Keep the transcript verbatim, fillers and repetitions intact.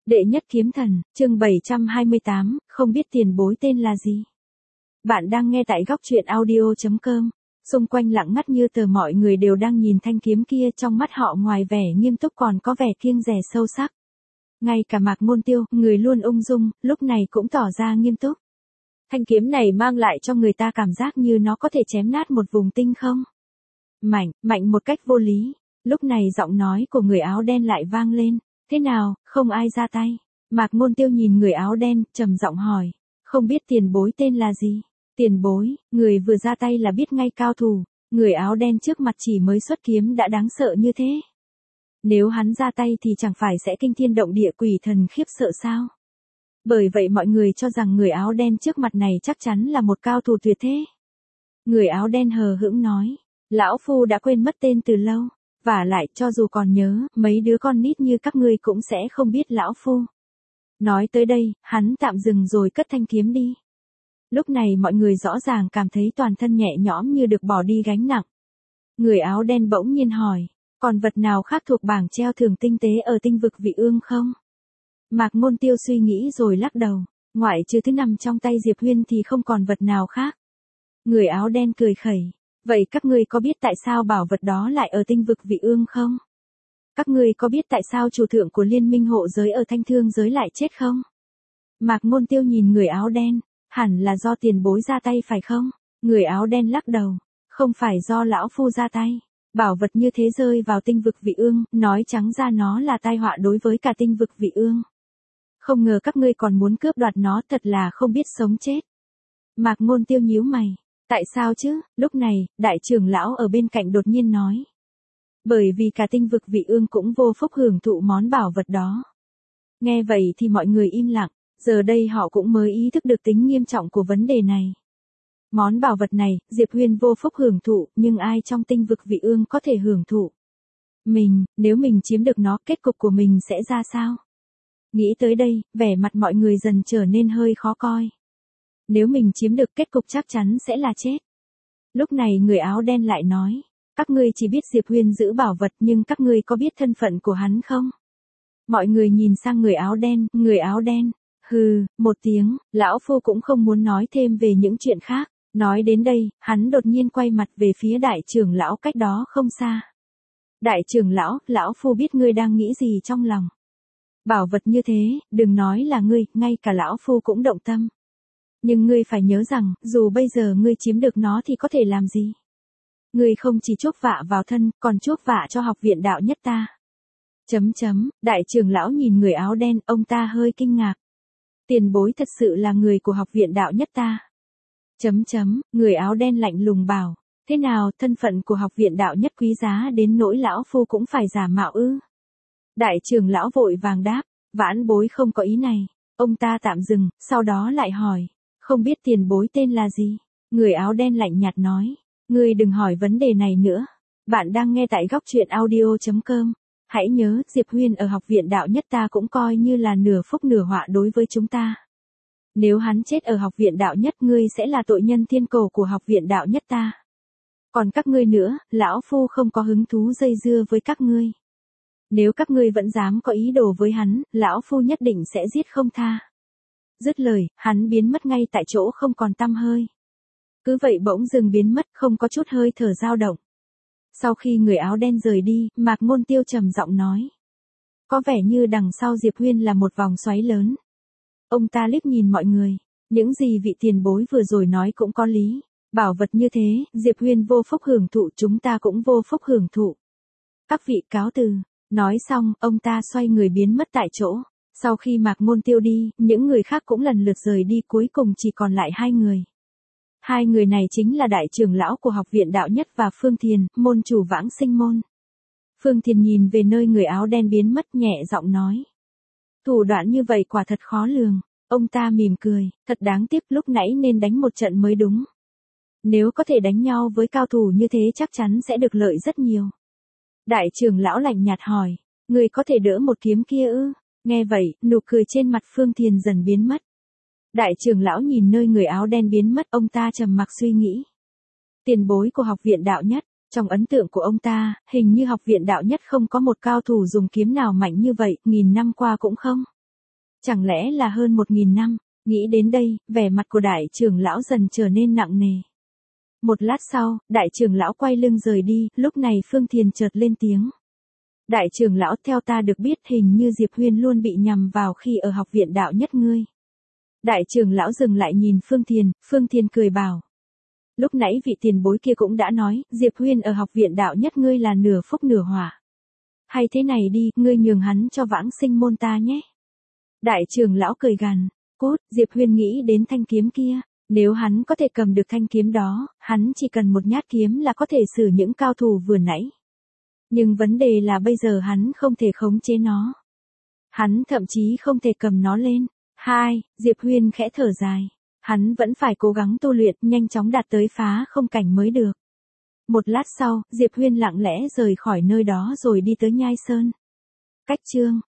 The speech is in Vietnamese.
Đệ nhất kiếm thần, chương bảy trăm hai mươi tám, không biết tiền bối tên là gì. Bạn đang nghe tại góc truyện audio chấm com. Xung quanh lặng ngắt như tờ, mọi người đều đang nhìn thanh kiếm kia, trong mắt họ ngoài vẻ nghiêm túc còn có vẻ kiêng dè sâu sắc. Ngay cả Mạc Môn Tiêu, người luôn ung dung, lúc này cũng tỏ ra nghiêm túc. Thanh kiếm này mang lại cho người ta cảm giác như nó có thể chém nát một vùng tinh không. Mạnh, mạnh một cách vô lý. Lúc này giọng nói của người áo đen lại vang lên. Thế nào, không ai ra tay? Mạc Môn Tiêu nhìn người áo đen, trầm giọng hỏi. Không biết tiền bối tên là gì? Tiền bối, người vừa ra tay là biết ngay cao thủ. Người áo đen trước mặt chỉ mới xuất kiếm đã đáng sợ như thế. Nếu hắn ra tay thì chẳng phải sẽ kinh thiên động địa, quỷ thần khiếp sợ sao? Bởi vậy mọi người cho rằng người áo đen trước mặt này chắc chắn là một cao thủ tuyệt thế. Người áo đen hờ hững nói. Lão Phu đã quên mất tên từ lâu. Vả lại, cho dù còn nhớ, mấy đứa con nít như các ngươi cũng sẽ không biết lão Phu. Nói tới đây, hắn tạm dừng rồi cất thanh kiếm đi. Lúc này mọi người rõ ràng cảm thấy toàn thân nhẹ nhõm như được bỏ đi gánh nặng. Người áo đen bỗng nhiên hỏi, còn vật nào khác thuộc bảng treo thưởng tinh tế ở tinh vực Vị Ương không? Mạc Môn Tiêu suy nghĩ rồi lắc đầu, ngoại trừ thứ nằm trong tay Diệp Huyên thì không còn vật nào khác. Người áo đen cười khẩy. Vậy các ngươi có biết tại sao bảo vật đó lại ở tinh vực Vị Ương không? Các ngươi có biết tại sao chủ thượng của liên minh hộ giới ở Thanh Thương giới lại chết không? Mạc Môn Tiêu nhìn người áo đen, hẳn là do tiền bối ra tay phải không? Người áo đen lắc đầu, không phải do lão Phu ra tay. Bảo vật như thế rơi vào tinh vực Vị Ương, nói trắng ra nó là tai họa đối với cả tinh vực Vị Ương. Không ngờ các ngươi còn muốn cướp đoạt nó, thật là không biết sống chết. Mạc Môn Tiêu nhíu mày. Tại sao chứ? Lúc này, đại trưởng lão ở bên cạnh đột nhiên nói. Bởi vì cả tinh vực Vị Ương cũng vô phúc hưởng thụ món bảo vật đó. Nghe vậy thì mọi người im lặng, giờ đây họ cũng mới ý thức được tính nghiêm trọng của vấn đề này. Món bảo vật này, Diệp Huyên vô phúc hưởng thụ, nhưng ai trong tinh vực Vị Ương có thể hưởng thụ? Mình, nếu mình chiếm được nó, kết cục của mình sẽ ra sao? Nghĩ tới đây, vẻ mặt mọi người dần trở nên hơi khó coi. Nếu mình chiếm được, kết cục chắc chắn sẽ là chết. Lúc này người áo đen lại nói, các ngươi chỉ biết Diệp Huyên giữ bảo vật, nhưng các ngươi có biết thân phận của hắn không? Mọi người nhìn sang người áo đen, người áo đen, hừ, một tiếng, lão Phu cũng không muốn nói thêm về những chuyện khác. Nói đến đây, hắn đột nhiên quay mặt về phía đại trưởng lão cách đó không xa. Đại trưởng lão, lão Phu biết ngươi đang nghĩ gì trong lòng. Bảo vật như thế, đừng nói là ngươi, ngay cả lão Phu cũng động tâm. Nhưng ngươi phải nhớ rằng, dù bây giờ ngươi chiếm được nó thì có thể làm gì? Ngươi không chỉ chuốc vạ vào thân, còn chuốc vạ cho học viện đạo nhất ta. Chấm chấm, đại trưởng lão nhìn người áo đen, ông ta hơi kinh ngạc. Tiền bối thật sự là người của học viện đạo nhất ta. Chấm chấm, người áo đen lạnh lùng bảo, thế nào, thân phận của học viện đạo nhất quý giá đến nỗi lão Phu cũng phải giả mạo ư? Đại trưởng lão vội vàng đáp, vãn bối không có ý này. Ông ta tạm dừng, sau đó lại hỏi. Không biết tiền bối tên là gì? Người áo đen lạnh nhạt nói. Ngươi đừng hỏi vấn đề này nữa. Bạn đang nghe tại góc truyện audio chấm com. Hãy nhớ, Diệp Huyên ở học viện đạo nhất ta cũng coi như là nửa phúc nửa họa đối với chúng ta. Nếu hắn chết ở học viện đạo nhất, ngươi sẽ là tội nhân thiên cổ của học viện đạo nhất ta. Còn các ngươi nữa, lão Phu không có hứng thú dây dưa với các ngươi. Nếu các ngươi vẫn dám có ý đồ với hắn, lão Phu nhất định sẽ giết không tha. Dứt lời, hắn biến mất ngay tại chỗ không còn tăm hơi. Cứ vậy bỗng dừng biến mất, không có chút hơi thở dao động. Sau khi người áo đen rời đi, Mạc Môn Tiêu trầm giọng nói. Có vẻ như đằng sau Diệp Huyên là một vòng xoáy lớn. Ông ta liếc nhìn mọi người. Những gì vị tiền bối vừa rồi nói cũng có lý. Bảo vật như thế, Diệp Huyên vô phúc hưởng thụ, chúng ta cũng vô phúc hưởng thụ. Các vị cáo từ. Nói xong, ông ta xoay người biến mất tại chỗ. Sau khi Mạc Môn Tiêu đi, những người khác cũng lần lượt rời đi, cuối cùng chỉ còn lại hai người. Hai người này chính là đại trưởng lão của học viện đạo nhất và Phương Thiền, môn chủ Vãng Sinh môn. Phương Thiền nhìn về nơi người áo đen biến mất, nhẹ giọng nói. Thủ đoạn như vậy quả thật khó lường. Ông ta mỉm cười, thật đáng tiếc, lúc nãy nên đánh một trận mới đúng. Nếu có thể đánh nhau với cao thủ như thế chắc chắn sẽ được lợi rất nhiều. Đại trưởng lão lạnh nhạt hỏi, người có thể đỡ một kiếm kia ư? Nghe vậy, nụ cười trên mặt Phương Thiền dần biến mất. Đại trưởng lão nhìn nơi người áo đen biến mất, ông ta trầm mặc suy nghĩ. Tiền bối của học viện đạo nhất, trong ấn tượng của ông ta, hình như học viện đạo nhất không có một cao thủ dùng kiếm nào mạnh như vậy, nghìn năm qua cũng không. Chẳng lẽ là hơn một nghìn năm? Nghĩ đến đây, vẻ mặt của đại trưởng lão dần trở nên nặng nề. Một lát sau, đại trưởng lão quay lưng rời đi, lúc này Phương Thiền chợt lên tiếng. Đại trưởng lão, theo ta được biết hình như Diệp Huyên luôn bị nhằm vào khi ở học viện đạo nhất ngươi. Đại trưởng lão dừng lại nhìn Phương Thiền, Phương Thiền cười bảo. Lúc nãy vị tiền bối kia cũng đã nói, Diệp Huyên ở học viện đạo nhất ngươi là nửa phúc nửa hỏa. Hay thế này đi, ngươi nhường hắn cho vãng sinh môn ta nhé. Đại trưởng lão cười gằn, cốt, Diệp Huyên nghĩ đến thanh kiếm kia. Nếu hắn có thể cầm được thanh kiếm đó, hắn chỉ cần một nhát kiếm là có thể xử những cao thủ vừa nãy. Nhưng vấn đề là bây giờ hắn không thể khống chế nó. Hắn thậm chí không thể cầm nó lên. Hai, Diệp Huyên khẽ thở dài. Hắn vẫn phải cố gắng tu luyện, nhanh chóng đạt tới phá không cảnh mới được. Một lát sau, Diệp Huyên lặng lẽ rời khỏi nơi đó rồi đi tới Nhai Sơn. Cách chương